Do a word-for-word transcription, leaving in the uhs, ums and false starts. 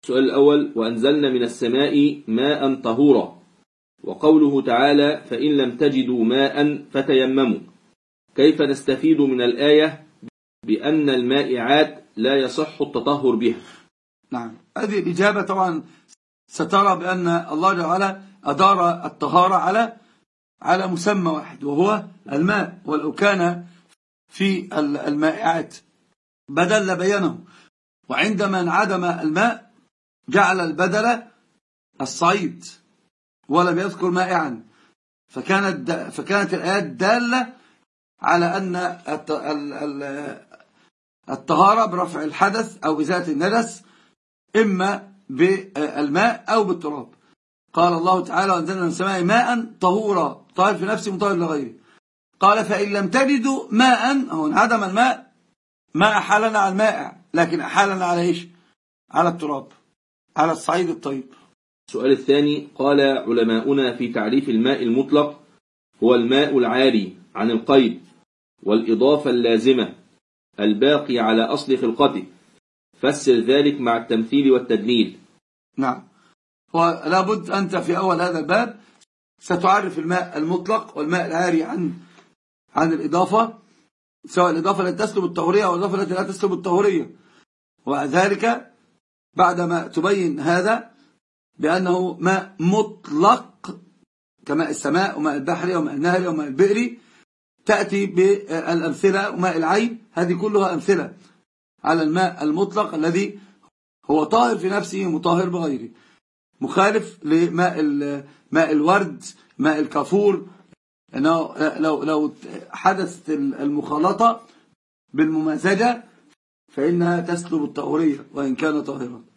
السؤال الأول: وأنزلنا من السماء ماء طهورا، وقوله تعالى: فإن لم تجدوا ماء فتيمموا، كيف نستفيد من الآية بأن المائعات لا يصح التطهر بها؟ نعم، هذه الإجابة طبعا سترى بأن الله جل وعلا أدار الطهارة على على مسمى واحد وهو الماء، ولو كان في المائعات بدل لبينه، وعندما انعدم الماء جعل البدل الصعيد ولم يذكر مائعا، فكانت فكانت الآيات دالة على أن الطهارة برفع الحدث أو إزالة النجس إما بالماء أو بالتراب. قال الله تعالى: وأنزلنا من السماء ماء طهورا، طاهر في نفسه مطهر لغيره. قال: فإن لم تجدوا ماء، هو انعدم الماء، ما أحالنا على المائع، لكن أحالنا على إيش؟ على التراب، على الصعيد الطيب. السؤال الثاني: قال علماؤنا في تعريف الماء المطلق: هو الماء العاري عن القيد والإضافة اللازمة الباقي على أصل خلقته، فسر ذلك مع التمثيل والتدليل. نعم، ولا بد أنت في أول هذا الباب ستعرف الماء المطلق والماء العاري عن عن الإضافة، سواء الإضافة التي تسلب الطهورية أو الإضافة التي لا تسلب الطهورية، وذلك بعدما تبين هذا بأنه ماء مطلق كماء السماء وماء البحر وماء النهر وماء البئر، تأتي بالأمثلة، وماء العين، هذه كلها أمثلة على الماء المطلق الذي هو طاهر في نفسه مطهر بغيره، مخالف لماء ماء الورد، ماء الكافور، أنه لو لو حدثت المخالطة بالممازجة فإنها تسلب الطهورية وإن كان طاهرا.